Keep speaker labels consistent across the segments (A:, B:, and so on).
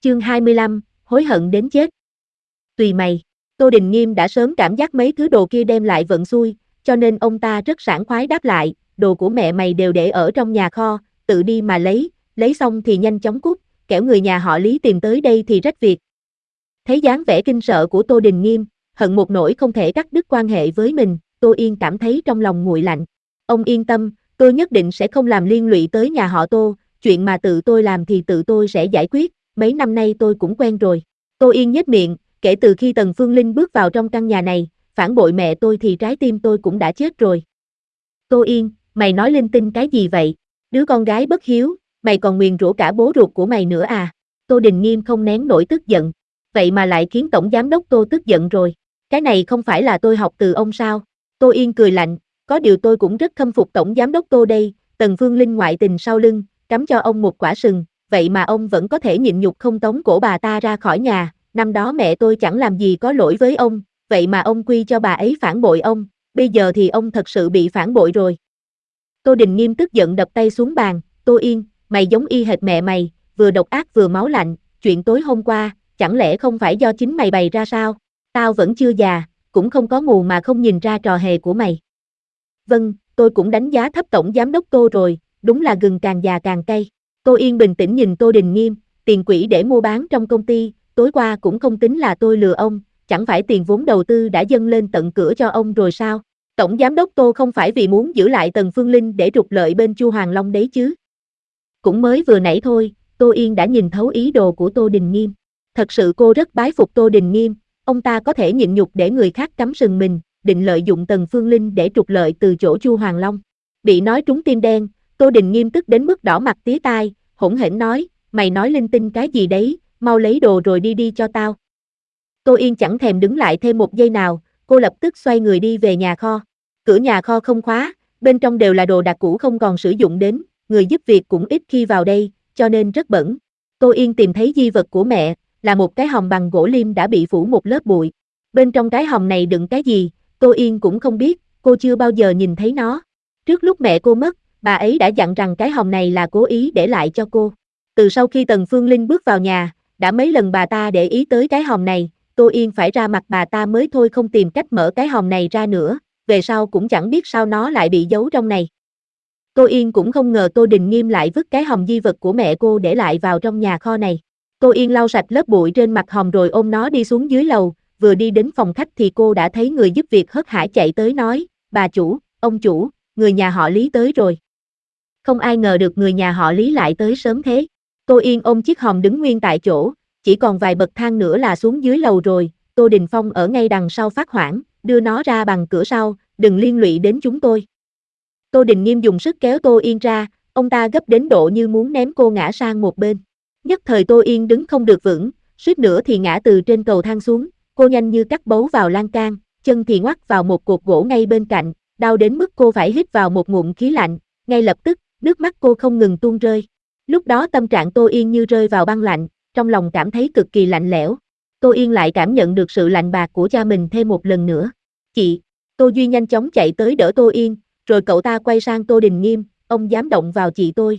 A: Chương 25, hối hận đến chết. Tùy mày. Tô Đình Nghiêm đã sớm cảm giác mấy thứ đồ kia đem lại vận xui, cho nên ông ta rất sảng khoái đáp lại, đồ của mẹ mày đều để ở trong nhà kho, tự đi mà lấy xong thì nhanh chóng cút, kẻo người nhà họ Lý tìm tới đây thì rách việc. Thấy dáng vẻ kinh sợ của Tô Đình Nghiêm, hận một nỗi không thể cắt đứt quan hệ với mình, Tô Yên cảm thấy trong lòng nguội lạnh. Ông yên tâm, tôi nhất định sẽ không làm liên lụy tới nhà họ Tô, chuyện mà tự tôi làm thì tự tôi sẽ giải quyết, mấy năm nay tôi cũng quen rồi. Tô Yên nhếch miệng, kể từ khi Tần Phương Linh bước vào trong căn nhà này, phản bội mẹ tôi thì trái tim tôi cũng đã chết rồi. Tô Yên, mày nói linh tinh cái gì vậy? Đứa con gái bất hiếu, mày còn nguyền rủa cả bố ruột của mày nữa à? Tô Đình Nghiêm không nén nổi tức giận, vậy mà lại khiến Tổng Giám đốc Tô tức giận rồi. Cái này không phải là tôi học từ ông sao? Tô Yên cười lạnh, có điều tôi cũng rất khâm phục Tổng Giám đốc Tô đây, Tần Phương Linh ngoại tình sau lưng, cắm cho ông một quả sừng, vậy mà ông vẫn có thể nhịn nhục không tống cổ bà ta ra khỏi nhà, năm đó mẹ tôi chẳng làm gì có lỗi với ông, vậy mà ông quy cho bà ấy phản bội ông, bây giờ thì ông thật sự bị phản bội rồi. Tô Đình Nghiêm tức giận đập tay xuống bàn, Tô Yên, mày giống y hệt mẹ mày, vừa độc ác vừa máu lạnh, chuyện tối hôm qua, chẳng lẽ không phải do chính mày bày ra sao? Tao vẫn chưa già, cũng không có mù mà không nhìn ra trò hề của mày. Vâng, tôi cũng đánh giá thấp Tổng Giám đốc Tô rồi, đúng là gừng càng già càng cay. Tô Yên bình tĩnh nhìn Tô Đình Nghiêm, tiền quỹ để mua bán trong công ty, tối qua cũng không tính là tôi lừa ông, chẳng phải tiền vốn đầu tư đã dâng lên tận cửa cho ông rồi sao? Tổng Giám đốc Tô không phải vì muốn giữ lại Tần Phương Linh để trục lợi bên Chu Hoàng Long đấy chứ? Cũng mới vừa nãy thôi, Tô Yên đã nhìn thấu ý đồ của Tô Đình Nghiêm. Thật sự cô rất bái phục Tô Đình Nghiêm, ông ta có thể nhịn nhục để người khác cắm sừng mình, định lợi dụng Tần Phương Linh để trục lợi từ chỗ Chu Hoàng Long. Bị nói trúng tim đen, Tô Đình Nghiêm tức đến mức đỏ mặt tía tai, hỗn hển nói, mày nói linh tinh cái gì đấy, mau lấy đồ rồi đi cho tao. Tô Yên chẳng thèm đứng lại thêm một giây nào, cô lập tức xoay người đi về nhà kho. Cửa nhà kho không khóa, bên trong đều là đồ đạc cũ không còn sử dụng đến, người giúp việc cũng ít khi vào đây, cho nên rất bẩn. Tô Yên tìm thấy di vật của mẹ, là một cái hòm bằng gỗ lim đã bị phủ một lớp bụi. Bên trong cái hòm này đựng cái gì, Tô Yên cũng không biết, cô chưa bao giờ nhìn thấy nó. Trước lúc mẹ cô mất, bà ấy đã dặn rằng cái hòm này là cố ý để lại cho cô. Từ sau khi Tần Phương Linh bước vào nhà, đã mấy lần bà ta để ý tới cái hòm này, Tô Yên phải ra mặt bà ta mới thôi không tìm cách mở cái hòm này ra nữa, về sau cũng chẳng biết sao nó lại bị giấu trong này. Tô Yên cũng không ngờ Tô Đình Nghiêm lại vứt cái hòm di vật của mẹ cô để lại vào trong nhà kho này. Tô Yên lau sạch lớp bụi trên mặt hòm rồi ôm nó đi xuống dưới lầu, vừa đi đến phòng khách thì cô đã thấy người giúp việc hớt hải chạy tới nói, bà chủ, ông chủ, người nhà họ Lý tới rồi. Không ai ngờ được người nhà họ Lý lại tới sớm thế. Tô Yên ôm chiếc hòm đứng nguyên tại chỗ, chỉ còn vài bậc thang nữa là xuống dưới lầu rồi, Tô Đình Phong ở ngay đằng sau phát hoảng, đưa nó ra bằng cửa sau, đừng liên lụy đến chúng tôi. Tô Đình Nghiêm dùng sức kéo Tô Yên ra, ông ta gấp đến độ như muốn ném cô ngã sang một bên. Nhất thời Tô Yên đứng không được vững, suýt nữa thì ngã từ trên cầu thang xuống, cô nhanh như cắt bấu vào lan can, chân thì ngoắt vào một cột gỗ ngay bên cạnh, đau đến mức cô phải hít vào một ngụm khí lạnh, ngay lập tức, nước mắt cô không ngừng tuôn rơi. Lúc đó tâm trạng Tô Yên như rơi vào băng lạnh, trong lòng cảm thấy cực kỳ lạnh lẽo. Tô Yên lại cảm nhận được sự lạnh bạc của cha mình thêm một lần nữa. Chị, Tô Duy nhanh chóng chạy tới đỡ Tô Yên, rồi cậu ta quay sang Tô Đình Nghiêm, ông dám động vào chị tôi.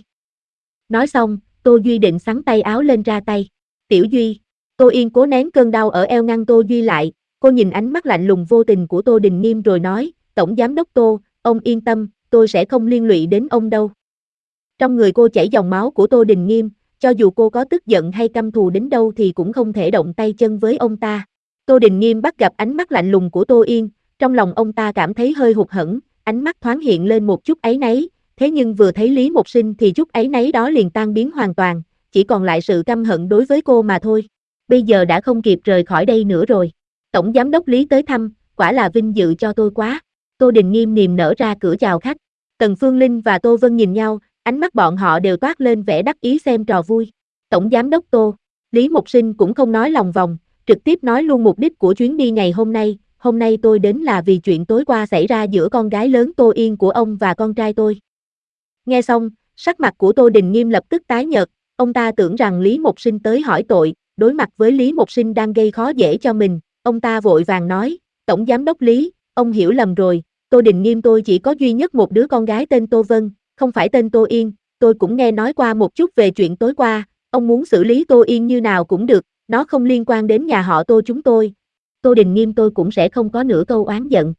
A: Nói xong, Tô Duy định xắn tay áo lên ra tay. Tiểu Duy, Tô Yên cố nén cơn đau ở eo ngăn Tô Duy lại, cô nhìn ánh mắt lạnh lùng vô tình của Tô Đình Nghiêm rồi nói, Tổng Giám đốc Tô, ông yên tâm, tôi sẽ không liên lụy đến ông đâu. Trong người cô chảy dòng máu của Tô Đình Nghiêm, cho dù cô có tức giận hay căm thù đến đâu thì cũng không thể động tay chân với ông ta. Tô Đình Nghiêm bắt gặp ánh mắt lạnh lùng của Tô Yên, trong lòng ông ta cảm thấy hơi hụt hẫng, ánh mắt thoáng hiện lên một chút áy náy, thế nhưng vừa thấy Lý Mộc Sinh thì chút áy náy đó liền tan biến hoàn toàn, chỉ còn lại sự căm hận đối với cô mà thôi. Bây giờ đã không kịp rời khỏi đây nữa rồi. Tổng Giám đốc Lý tới thăm, quả là vinh dự cho tôi quá. Tô Đình Nghiêm niềm nở ra cửa chào khách. Tần Phương Linh và Tô Vân nhìn nhau, ánh mắt bọn họ đều toát lên vẻ đắc ý xem trò vui. Tổng Giám đốc Tô, Lý Mộc Sinh cũng không nói lòng vòng, trực tiếp nói luôn mục đích của chuyến đi ngày hôm nay tôi đến là vì chuyện tối qua xảy ra giữa con gái lớn Tô Yên của ông và con trai tôi. Nghe xong, sắc mặt của Tô Đình Nghiêm lập tức tái nhợt, ông ta tưởng rằng Lý Mộc Sinh tới hỏi tội, đối mặt với Lý Mộc Sinh đang gây khó dễ cho mình, ông ta vội vàng nói, Tổng Giám đốc Lý, ông hiểu lầm rồi, Tô Đình Nghiêm tôi chỉ có duy nhất một đứa con gái tên Tô Vân, không phải tên Tô Yên, tôi cũng nghe nói qua một chút về chuyện tối qua, Ông muốn xử lý Tô Yên như nào cũng được, nó không liên quan đến nhà họ Tô chúng tôi. Tô Đình Nghiêm tôi cũng sẽ không có nửa câu oán giận.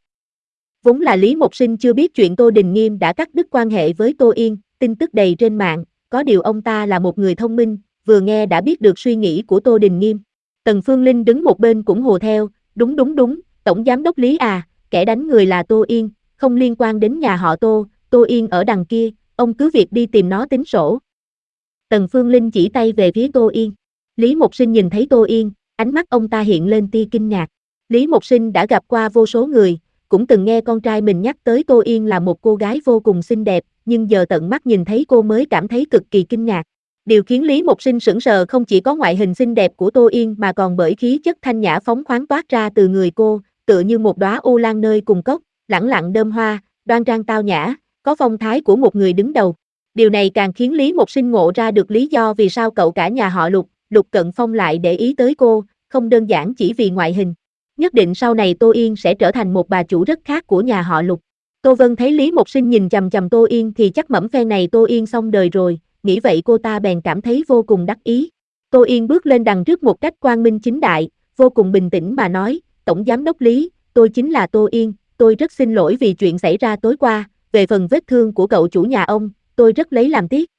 A: Vốn là Lý Mộc Sinh chưa biết chuyện Tô Đình Nghiêm đã cắt đứt quan hệ với Tô Yên, tin tức đầy trên mạng, có điều ông ta là một người thông minh, vừa nghe đã biết được suy nghĩ của Tô Đình Nghiêm. Tần Phương Linh đứng một bên cũng hùa theo, đúng, Tổng Giám đốc Lý à, kẻ đánh người là Tô Yên, không liên quan đến nhà họ Tô, Tô Yên ở đằng kia, ông cứ việc đi tìm nó tính sổ. Tần Phương Linh chỉ tay về phía Tô Yên. Lý Mộc Sinh nhìn thấy Tô Yên, ánh mắt ông ta hiện lên tia kinh ngạc. Lý Mộc Sinh đã gặp qua vô số người, cũng từng nghe con trai mình nhắc tới Tô Yên là một cô gái vô cùng xinh đẹp, nhưng giờ tận mắt nhìn thấy cô mới cảm thấy cực kỳ kinh ngạc. Điều khiến Lý Mộc Sinh sững sờ không chỉ có ngoại hình xinh đẹp của Tô Yên mà còn bởi khí chất thanh nhã phóng khoáng toát ra từ người cô, tựa như một đóa u lan nơi cùng cốc, lẳng lặng đơm hoa, đoan trang tao nhã, có phong thái của một người đứng đầu. Điều này càng khiến Lý Mộc Sinh ngộ ra được lý do vì sao cậu cả nhà họ Lục, Lục Cận Phong lại để ý tới cô, không đơn giản chỉ vì ngoại hình. Nhất định sau này Tô Yên sẽ trở thành một bà chủ rất khác của nhà họ Lục. Tô Vân thấy Lý Mộc Sinh nhìn chằm chằm Tô Yên thì chắc mẩm phen này Tô Yên xong đời rồi, nghĩ vậy cô ta bèn cảm thấy vô cùng đắc ý. Tô Yên bước lên đằng trước một cách quang minh chính đại, vô cùng bình tĩnh mà nói, Tổng Giám đốc Lý, tôi chính là Tô Yên, tôi rất xin lỗi vì chuyện xảy ra tối qua, về phần vết thương của cậu chủ nhà ông, tôi rất lấy làm tiếc.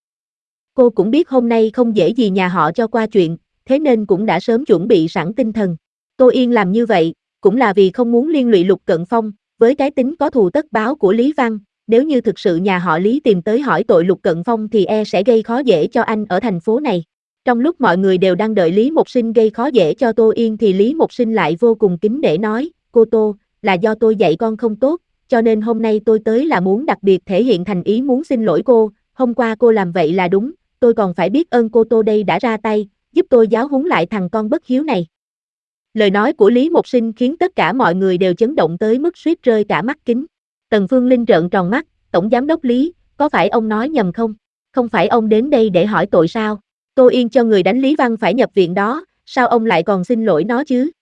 A: Cô cũng biết hôm nay không dễ gì nhà họ cho qua chuyện, thế nên cũng đã sớm chuẩn bị sẵn tinh thần. Tô Yên làm như vậy, cũng là vì không muốn liên lụy Lục Cận Phong, với cái tính có thù tất báo của Lý Văn, nếu như thực sự nhà họ Lý tìm tới hỏi tội Lục Cận Phong thì sẽ gây khó dễ cho anh ở thành phố này. Trong lúc mọi người đều đang đợi Lý Mộc Sinh gây khó dễ cho Tô Yên thì Lý Mộc Sinh lại vô cùng kính để nói, cô Tô, là do tôi dạy con không tốt, cho nên hôm nay tôi tới là muốn đặc biệt thể hiện thành ý muốn xin lỗi cô, hôm qua cô làm vậy là đúng, tôi còn phải biết ơn cô Tô đây đã ra tay, giúp tôi giáo huấn lại thằng con bất hiếu này. Lời nói của Lý Mộc Sinh khiến tất cả mọi người đều chấn động tới mức suýt rơi cả mắt kính. Tần Phương Linh trợn tròn mắt, Tổng Giám đốc Lý, có phải ông nói nhầm không? Không phải ông đến đây để hỏi tội sao? Tô Yên cho người đánh Lý Văn phải nhập viện đó, sao ông lại còn xin lỗi nó chứ?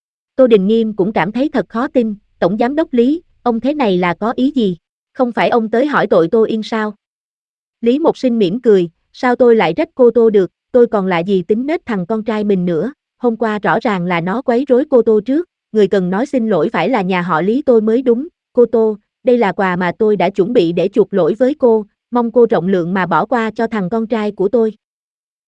A: Tô Đình Nghiêm cũng cảm thấy thật khó tin, Tổng Giám đốc Lý, ông thế này là có ý gì? Không phải ông tới hỏi tội Tô Yên sao? Lý Mộc Sinh mỉm cười, sao tôi lại trách cô Tô được, tôi còn lạ gì tính nết thằng con trai mình nữa, hôm qua rõ ràng là nó quấy rối cô Tô trước, người cần nói xin lỗi phải là nhà họ Lý tôi mới đúng, cô Tô, đây là quà mà tôi đã chuẩn bị để chuộc lỗi với cô, mong cô rộng lượng mà bỏ qua cho thằng con trai của tôi.